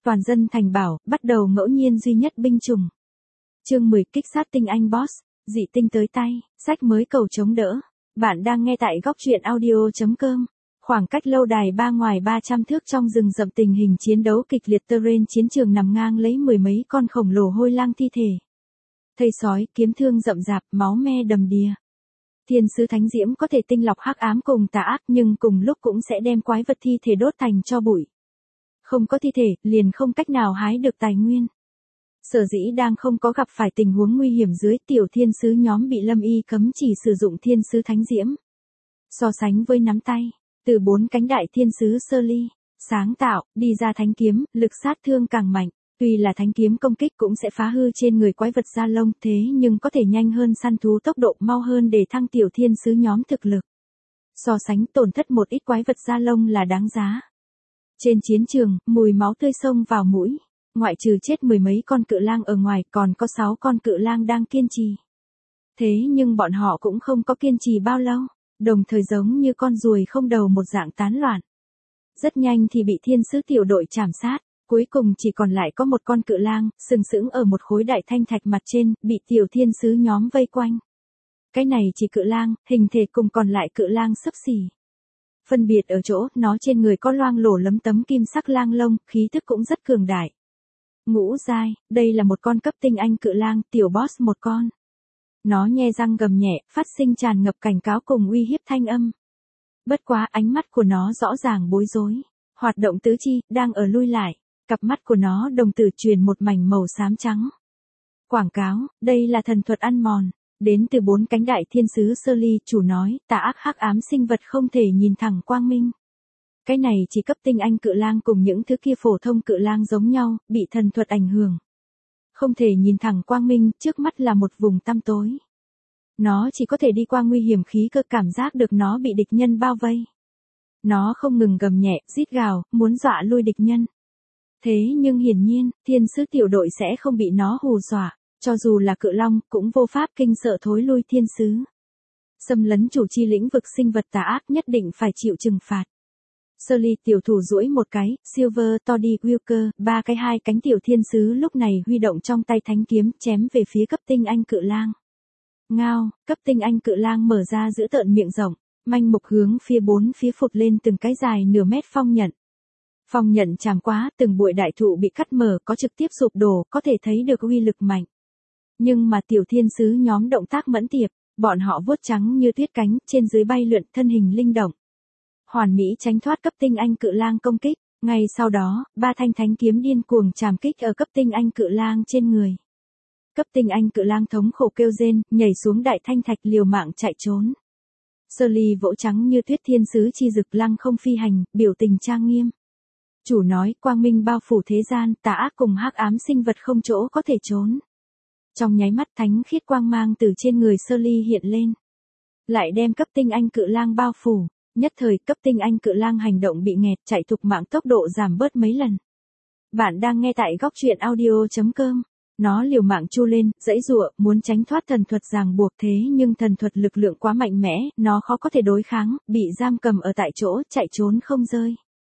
Toàn dân thành bảo, bắt đầu ngẫu nhiên duy nhất binh chủng. Chương 10 kích sát tinh anh boss, dị tinh tới tay, sách mới cầu chống đỡ. Bạn đang nghe tại góc truyện audio.com. Khoảng cách lâu đài ba ngoài 300 thước trong rừng rậm tình hình chiến đấu kịch liệt terrain chiến trường nằm ngang lấy mười mấy con khổng lồ hôi lang thi thể. Thây sói, kiếm thương rậm rạp, máu me đầm đìa. Thiên sứ thánh diễm có thể tinh lọc hắc ám cùng tà ác nhưng cùng lúc cũng sẽ đem quái vật thi thể đốt thành tro bụi. Không có thi thể, liền không cách nào hái được tài nguyên. Sở dĩ đang không có gặp phải tình huống nguy hiểm dưới, tiểu thiên sứ nhóm bị Lâm Y cấm chỉ sử dụng thiên sứ thánh diễm. So sánh với nắm tay, từ 4 cánh đại thiên sứ sơ ly, sáng tạo, đi ra thánh kiếm, lực sát thương càng mạnh. Tuy là thánh kiếm công kích cũng sẽ phá hư trên người quái vật da lông thế nhưng có thể nhanh hơn săn thú, tốc độ mau hơn để thăng tiểu thiên sứ nhóm thực lực. So sánh tổn thất một ít quái vật da lông là đáng giá. Trên chiến trường, mùi máu tươi xông vào mũi. Ngoại trừ chết mười mấy con cự lang ở ngoài còn có 6 con cự lang đang kiên trì. Thế nhưng bọn họ cũng không có kiên trì bao lâu, đồng thời giống như con ruồi không đầu một dạng tán loạn. Rất nhanh thì bị thiên sứ tiểu đội chảm sát, cuối cùng chỉ còn lại có một con cự lang, sừng sững ở một khối đại thanh thạch mặt trên, bị tiểu thiên sứ nhóm vây quanh. Cái này chỉ cự lang, hình thể cùng còn lại cự lang xấp xỉ. Phân biệt ở chỗ, nó trên người có loang lổ lấm tấm kim sắc lang lông, khí thức cũng rất cường đại. Ngũ giai, đây là một con cấp tinh anh cự lang, tiểu boss một con. Nó nhe răng gầm nhẹ, phát sinh tràn ngập cảnh cáo cùng uy hiếp thanh âm. Bất quá ánh mắt của nó rõ ràng bối rối. Hoạt động tứ chi, đang ở lui lại. Cặp mắt của nó đồng tử truyền một mảnh màu xám trắng. Quảng cáo, đây là thần thuật ăn mòn. Đến từ 4 cánh đại thiên sứ sơ ly, chủ nói, tà ác hắc ám sinh vật không thể nhìn thẳng quang minh. Cái này chỉ cấp tinh anh cự lang cùng những thứ kia phổ thông cự lang giống nhau, bị thần thuật ảnh hưởng. Không thể nhìn thẳng quang minh, trước mắt là một vùng tăm tối. Nó chỉ có thể đi qua nguy hiểm khí cơ, cảm giác được nó bị địch nhân bao vây. Nó không ngừng gầm nhẹ, rít gào, muốn dọa lui địch nhân. Thế nhưng hiển nhiên, thiên sứ tiểu đội sẽ không bị nó hù dọa, cho dù là cự long, cũng vô pháp kinh sợ thối lui thiên sứ. Xâm lấn chủ chi lĩnh vực sinh vật tà ác nhất định phải chịu trừng phạt. Sơ ly tiểu thủ duỗi một cái, Silver Toddy Wilker, 3 cái 2 cánh tiểu thiên sứ lúc này huy động trong tay thánh kiếm chém về phía cấp tinh anh cự lang. Ngao, cấp tinh anh cự lang mở ra giữ tợn miệng rộng, manh mục hướng phía 4 phía phụt lên từng cái dài nửa mét phong nhận. Phong nhận chàm quá, từng bụi đại thụ bị cắt mở, có trực tiếp sụp đổ, có thể thấy được uy lực mạnh. Nhưng mà tiểu thiên sứ nhóm động tác mẫn tiệp, bọn họ vuốt trắng như tuyết cánh, trên dưới bay lượn, thân hình linh động. Hoàn mỹ tránh thoát cấp tinh anh cự lang công kích, ngay sau đó, 3 thanh thánh kiếm điên cuồng chàm kích ở cấp tinh anh cự lang trên người. Cấp tinh anh cự lang thống khổ kêu rên, nhảy xuống đại thanh thạch liều mạng chạy trốn. Sơ ly vỗ trắng như tuyết thiên sứ chi dực lăng không phi hành, biểu tình trang nghiêm. Chủ nói, quang minh bao phủ thế gian, tà ác cùng hắc ám sinh vật không chỗ có thể trốn. Trong nháy mắt thánh khiết quang mang từ trên người sơ ly hiện lên. Lại đem cấp tinh anh cự lang bao phủ. Nhất thời cấp tinh anh cự lang hành động bị nghẹt, chạy thục mạng tốc độ giảm bớt mấy lần. Bạn đang nghe tại góc truyện audio.com. Nó liều mạng chu lên, giãy giụa, muốn tránh thoát thần thuật ràng buộc thế nhưng thần thuật lực lượng quá mạnh mẽ, nó khó có thể đối kháng, bị giam cầm ở tại chỗ, chạy trốn không rơi.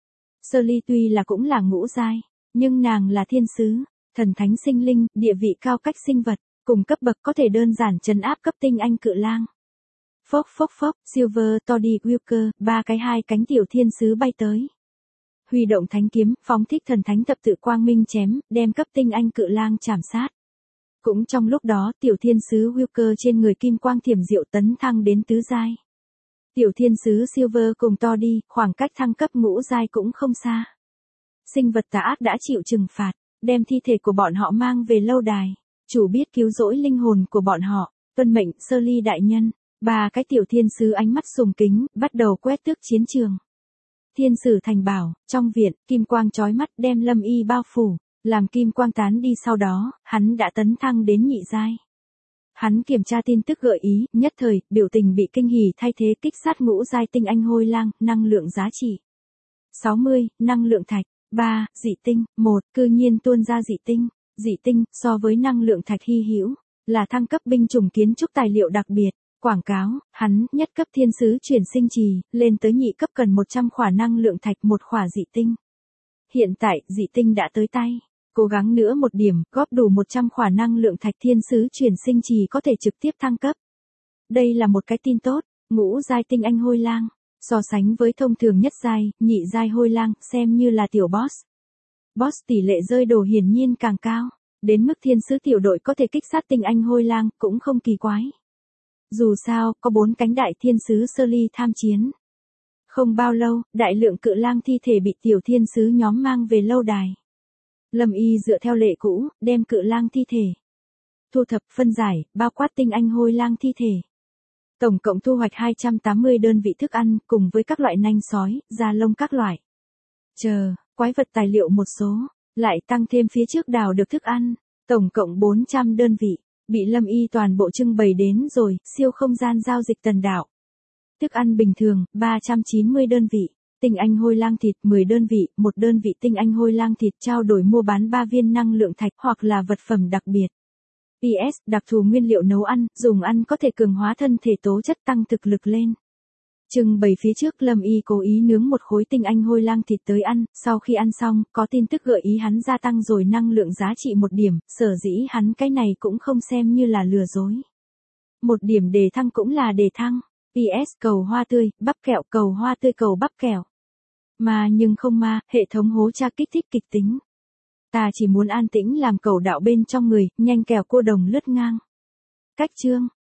Sơ ly tuy là cũng là ngũ giai, nhưng nàng là thiên sứ, thần thánh sinh linh, địa vị cao cách sinh vật, cùng cấp bậc có thể đơn giản trấn áp cấp tinh anh cự lang. Phốc phốc phốc, Silver Toddy Wilker, 3 cái 2 cánh tiểu thiên sứ bay tới. Huy động thánh kiếm, phóng thích thần thánh thập tự quang minh chém, đem cấp tinh anh cự lang chảm sát. Cũng trong lúc đó, tiểu thiên sứ Wilker trên người kim quang thiểm diệu tấn thăng đến tứ giai. Tiểu thiên sứ Silver cùng Toddy, khoảng cách thăng cấp ngũ giai cũng không xa. Sinh vật tà ác đã chịu trừng phạt, đem thi thể của bọn họ mang về lâu đài. Chủ biết cứu rỗi linh hồn của bọn họ, tuân mệnh sơ ly đại nhân. 3 cái tiểu thiên sứ ánh mắt sùng kính, bắt đầu quét tước chiến trường. Thiên sử thành bảo, trong viện, kim quang chói mắt đem Lâm Y bao phủ, làm kim quang tán đi sau đó, hắn đã tấn thăng đến nhị giai. Hắn kiểm tra tin tức gợi ý, nhất thời, biểu tình bị kinh hỉ thay thế kích sát ngũ giai tinh anh hôi lang, năng lượng giá trị. 60, năng lượng thạch, 3, dị tinh, 1, cư nhiên tuôn ra dị tinh, so với năng lượng thạch hy hữu, là thăng cấp binh chủng kiến trúc tài liệu đặc biệt. Quảng cáo, hắn, nhất cấp thiên sứ chuyển sinh trì, lên tới nhị cấp cần 100 khỏa năng lượng thạch, 1 khỏa dị tinh. Hiện tại, dị tinh đã tới tay. Cố gắng nữa một điểm, góp đủ 100 khỏa năng lượng thạch thiên sứ chuyển sinh trì có thể trực tiếp thăng cấp. Đây là một cái tin tốt, ngũ giai tinh anh hôi lang. So sánh với thông thường nhất giai, nhị giai hôi lang, xem như là tiểu boss. Boss tỷ lệ rơi đồ hiển nhiên càng cao. Đến mức thiên sứ tiểu đội có thể kích sát tinh anh hôi lang, cũng không kỳ quái. Dù sao, có 4 cánh đại thiên sứ sơ ly tham chiến. Không bao lâu, đại lượng cự lang thi thể bị tiểu thiên sứ nhóm mang về lâu đài. Lâm Y dựa theo lệ cũ, đem cự lang thi thể thu thập, phân giải, bao quát tinh anh hôi lang thi thể. Tổng cộng thu hoạch 280 đơn vị thức ăn, cùng với các loại nanh sói, da lông các loại. Quái vật tài liệu một số, lại tăng thêm phía trước đào được thức ăn, tổng cộng 400 đơn vị, bị Lâm Y toàn bộ trưng bày đến rồi, siêu không gian giao dịch tần đạo. Thức ăn bình thường, 390 đơn vị, tinh anh hôi lang thịt 10 đơn vị, một đơn vị tinh anh hôi lang thịt trao đổi mua bán 3 viên năng lượng thạch hoặc là vật phẩm đặc biệt. PS, đặc thù nguyên liệu nấu ăn, dùng ăn có thể cường hóa thân thể tố chất tăng thực lực lên. Trưng bày phía trước Lâm Y cố ý nướng một khối tinh anh hôi lang thịt tới ăn, sau khi ăn xong, có tin tức gợi ý hắn gia tăng rồi năng lượng giá trị 1 điểm, sở dĩ hắn cái này cũng không xem như là lừa dối. 1 điểm đề thăng cũng là đề thăng. PS cầu hoa tươi, bắp kẹo cầu hoa tươi cầu bắp kẹo. Mà nhưng không ma, hệ thống hố tra kích thích kịch tính. Ta chỉ muốn an tĩnh làm cầu đạo bên trong người, nhanh kèo cô đồng lướt ngang. Cách chương.